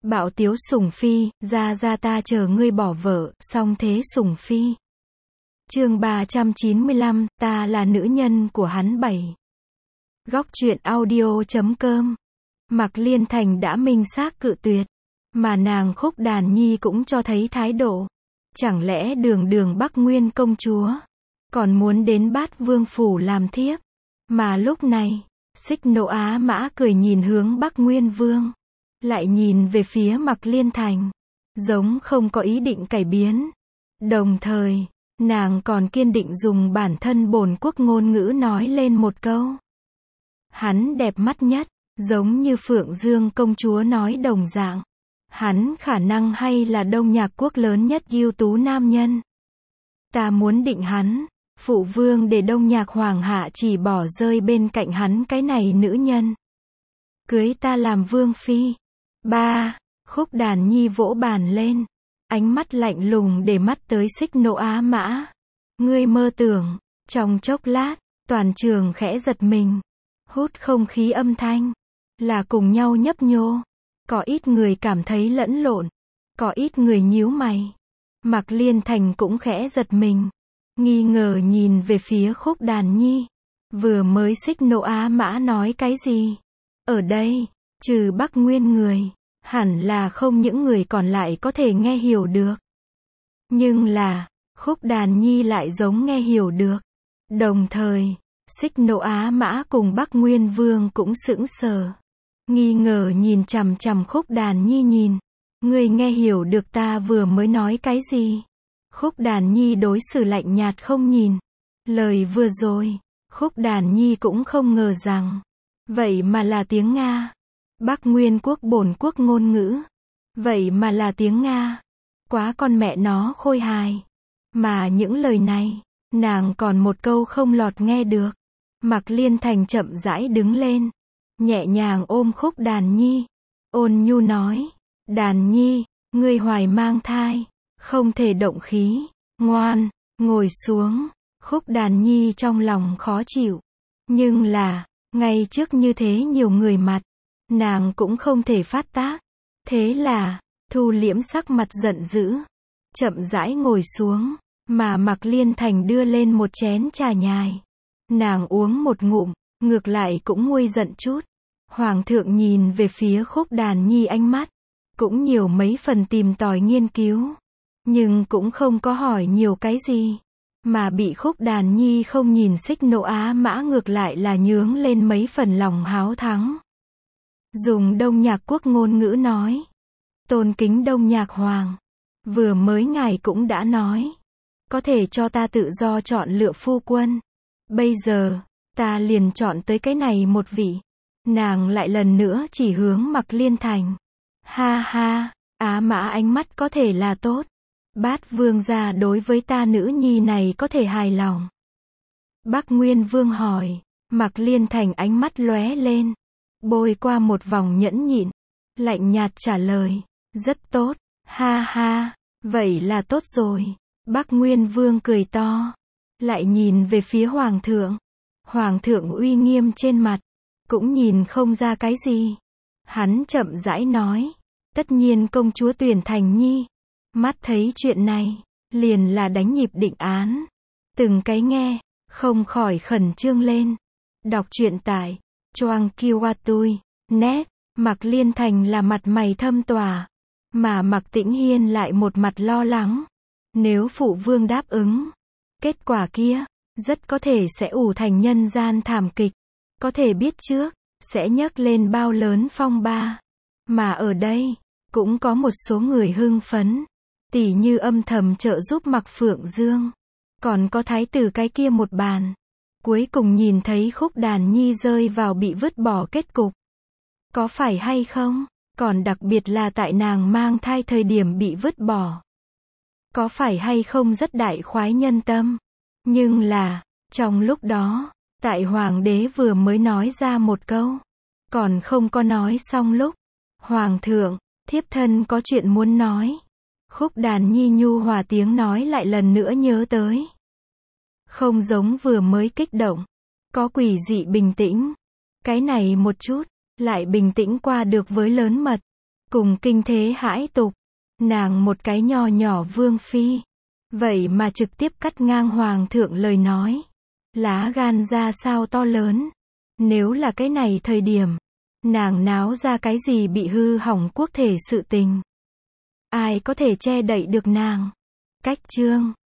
Bạo tiếu sủng phi, ra ta chờ ngươi bỏ vợ, song thế sủng phi. Chương 395, ta là nữ nhân của hắn 7. Góc truyện audio.com. Mạc Liên Thành đã minh xác cự tuyệt, mà nàng Khúc Đàn Nhi cũng cho thấy thái độ. Chẳng lẽ đường Bắc Nguyên công chúa còn muốn đến Bát Vương phủ làm thiếp? Mà lúc này, Xích Nộ Á Mã cười nhìn hướng Bắc Nguyên Vương, lại nhìn về phía Mạc Liên Thành, giống không có ý định cải biến. Đồng thời, nàng còn kiên định dùng bản thân bổn quốc ngôn ngữ nói lên một câu. Hắn đẹp mắt nhất, giống như Phượng Dương công chúa nói đồng dạng. Hắn khả năng hay là Đông Nhạc quốc lớn nhất ưu tú nam nhân. Ta muốn định hắn, phụ vương để Đông Nhạc hoàng hạ chỉ bỏ rơi bên cạnh hắn cái này nữ nhân. Cưới ta làm vương phi. Ba, Khúc Đàn Nhi vỗ bàn lên, ánh mắt lạnh lùng để mắt tới Xích Nộ Á Mã. Ngươi mơ tưởng. Trong chốc lát, toàn trường khẽ giật mình, hút không khí âm thanh, là cùng nhau nhấp nhô. Có ít người cảm thấy lẫn lộn, có ít người nhíu mày. Mạc Liên Thành cũng khẽ giật mình, nghi ngờ nhìn về phía Khúc Đàn Nhi. Vừa mới Xích Nộ Á Mã nói cái gì? Ở đây, trừ Bắc Nguyên người, hẳn là không những người còn lại có thể nghe hiểu được. Nhưng là, Khúc Đàn Nhi lại giống nghe hiểu được. Đồng thời, Xích Nộ Á Mã cùng Bắc Nguyên Vương cũng sững sờ, nghi ngờ nhìn chằm chằm Khúc Đàn Nhi nhìn. Ngươi nghe hiểu được ta vừa mới nói cái gì? Khúc Đàn Nhi đối xử lạnh nhạt không nhìn. Lời vừa rồi, Khúc Đàn Nhi cũng không ngờ rằng, vậy mà là tiếng Nga. Bắc Nguyên quốc bổn quốc ngôn ngữ, vậy mà là tiếng Nga. Quá con mẹ nó khôi hài. Mà những lời này, nàng còn một câu không lọt nghe được. Mạc Liên Thành chậm rãi đứng lên, nhẹ nhàng ôm Khúc Đàn Nhi, ôn nhu nói, Đàn Nhi, ngươi hoài mang thai, không thể động khí, ngoan, ngồi xuống. Khúc Đàn Nhi trong lòng khó chịu, nhưng là, ngay trước như thế nhiều người mặt, nàng cũng không thể phát tác. Thế là, thu liễm sắc mặt giận dữ, chậm rãi ngồi xuống, mà Mạc Liên Thành đưa lên một chén trà nhài. Nàng uống một ngụm, ngược lại cũng nguôi giận chút. Hoàng thượng nhìn về phía Khúc Đàn Nhi ánh mắt, cũng nhiều mấy phần tìm tòi nghiên cứu, nhưng cũng không có hỏi nhiều cái gì. Mà bị Khúc Đàn Nhi không nhìn Xích Nộ Á Mã ngược lại là nhướng lên mấy phần lòng háo thắng. Dùng Đông Nhạc quốc ngôn ngữ nói, tôn kính Đông Nhạc hoàng, vừa mới ngài cũng đã nói, có thể cho ta tự do chọn lựa phu quân. Bây giờ, ta liền chọn tới cái này một vị. Nàng lại lần nữa chỉ hướng Mạc Liên Thành. Ha ha, Á Mã ánh mắt có thể là tốt. Bát Vương gia đối với ta nữ nhi này có thể hài lòng. Bắc Nguyên Vương hỏi. Mạc Liên Thành ánh mắt lóe lên, bôi qua một vòng nhẫn nhịn, lạnh nhạt trả lời, rất tốt. Ha ha, vậy là tốt rồi. Bắc Nguyên Vương cười to, lại nhìn về phía Hoàng thượng. Hoàng thượng uy nghiêm trên mặt, cũng nhìn không ra cái gì. Hắn chậm rãi nói, tất nhiên công chúa Tuyển Thành Nhi. Mắt thấy chuyện này, liền là đánh nhịp định án. Từng cái nghe, không khỏi khẩn trương lên. Đọc truyện tại Choang Kiwatui net. Mạc Liên Thành là mặt mày thâm tỏa, mà Mạc Tĩnh Hiên lại một mặt lo lắng. Nếu phụ vương đáp ứng, kết quả kia, rất có thể sẽ ủ thành nhân gian thảm kịch. Có thể biết trước, sẽ nhấc lên bao lớn phong ba. Mà ở đây, cũng có một số người hưng phấn, tỉ như âm thầm trợ giúp Mạc Phượng Dương. Còn có thái tử cái kia một bàn. Cuối cùng nhìn thấy Khúc Đàn Nhi rơi vào bị vứt bỏ kết cục. Có phải hay không? Còn đặc biệt là tại nàng mang thai thời điểm bị vứt bỏ. Có phải hay không rất đại khoái nhân tâm? Nhưng là, trong lúc đó, tại Hoàng đế vừa mới nói ra một câu, còn không có nói xong lúc. Hoàng thượng, thiếp thân có chuyện muốn nói. Khúc Đàn Nhi nhu hòa tiếng nói lại lần nữa nhớ tới. Không giống vừa mới kích động, có quỷ dị bình tĩnh. Cái này một chút, lại bình tĩnh qua được với lớn mật. Cùng kinh thế hãi tục. Nàng một cái nho nhỏ vương phi. Vậy mà trực tiếp cắt ngang hoàng thượng lời nói. Lá gan ra sao to lớn. Nếu là cái này thời điểm, nàng náo ra cái gì bị hư hỏng quốc thể sự tình. Ai có thể che đậy được nàng. Cách chương